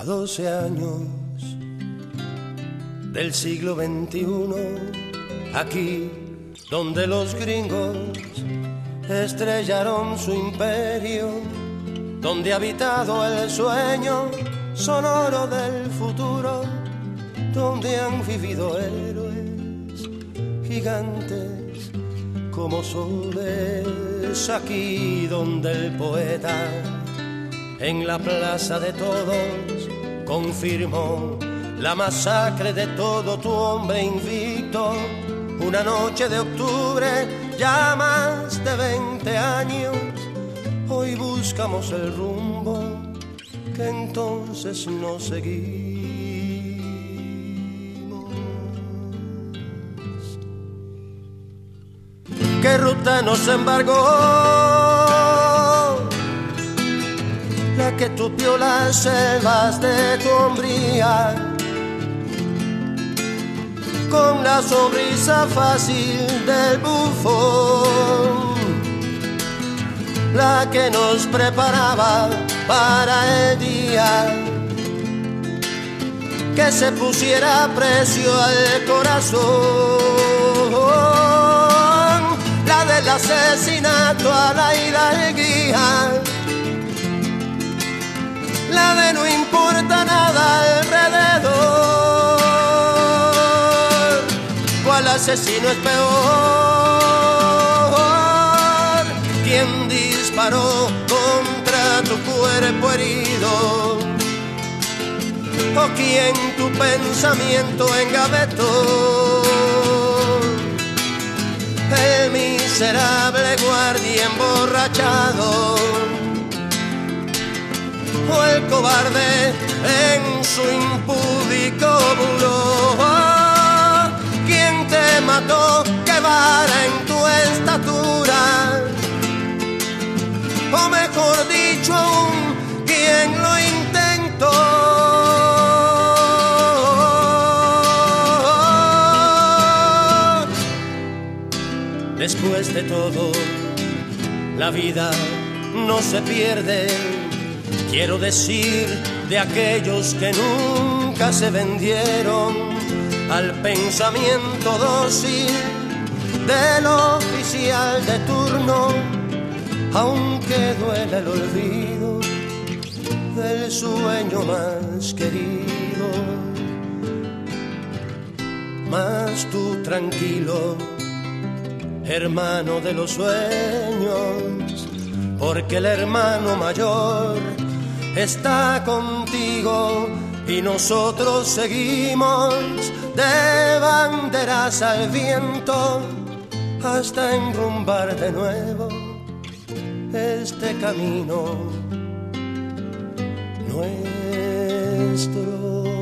12 años del siglo XXI, aquí donde los gringos estrellaron su imperio, donde ha habitado el sueño sonoro del futuro, donde han vivido héroes gigantes como soles, aquí donde el poeta en la plaza de todos confirmó la masacre de todo tu hombre invicto. Una noche de octubre, ya más de 20 años, hoy buscamos el rumbo que entonces no seguimos. ¿Qué ruta nos embargó? La que tupió las selvas de tu hombría, con la sonrisa fácil del bufón, la que nos preparaba para el día que se pusiera precio al corazón, la del asesinato a la hidalguía, la de no importa nada alrededor. ¿Cuál asesino es peor? ¿Quién disparó contra tu cuerpo herido? ¿O quién tu pensamiento engavetó? El miserable guardia emborrachado, o el cobarde en su impúdico buró. ¿Quién te mató? ¿Qué vara en tu estatura? O mejor dicho aún, ¿quién lo intentó? Después de todo, la vida no se pierde. Quiero decir, de aquellos que nunca se vendieron al pensamiento dócil del oficial de turno, aunque duela el olvido del sueño más querido. Mas tú tranquilo, hermano de los sueños, porque el hermano mayor está contigo y nosotros seguimos de banderas al viento hasta enrumbar de nuevo este camino nuestro.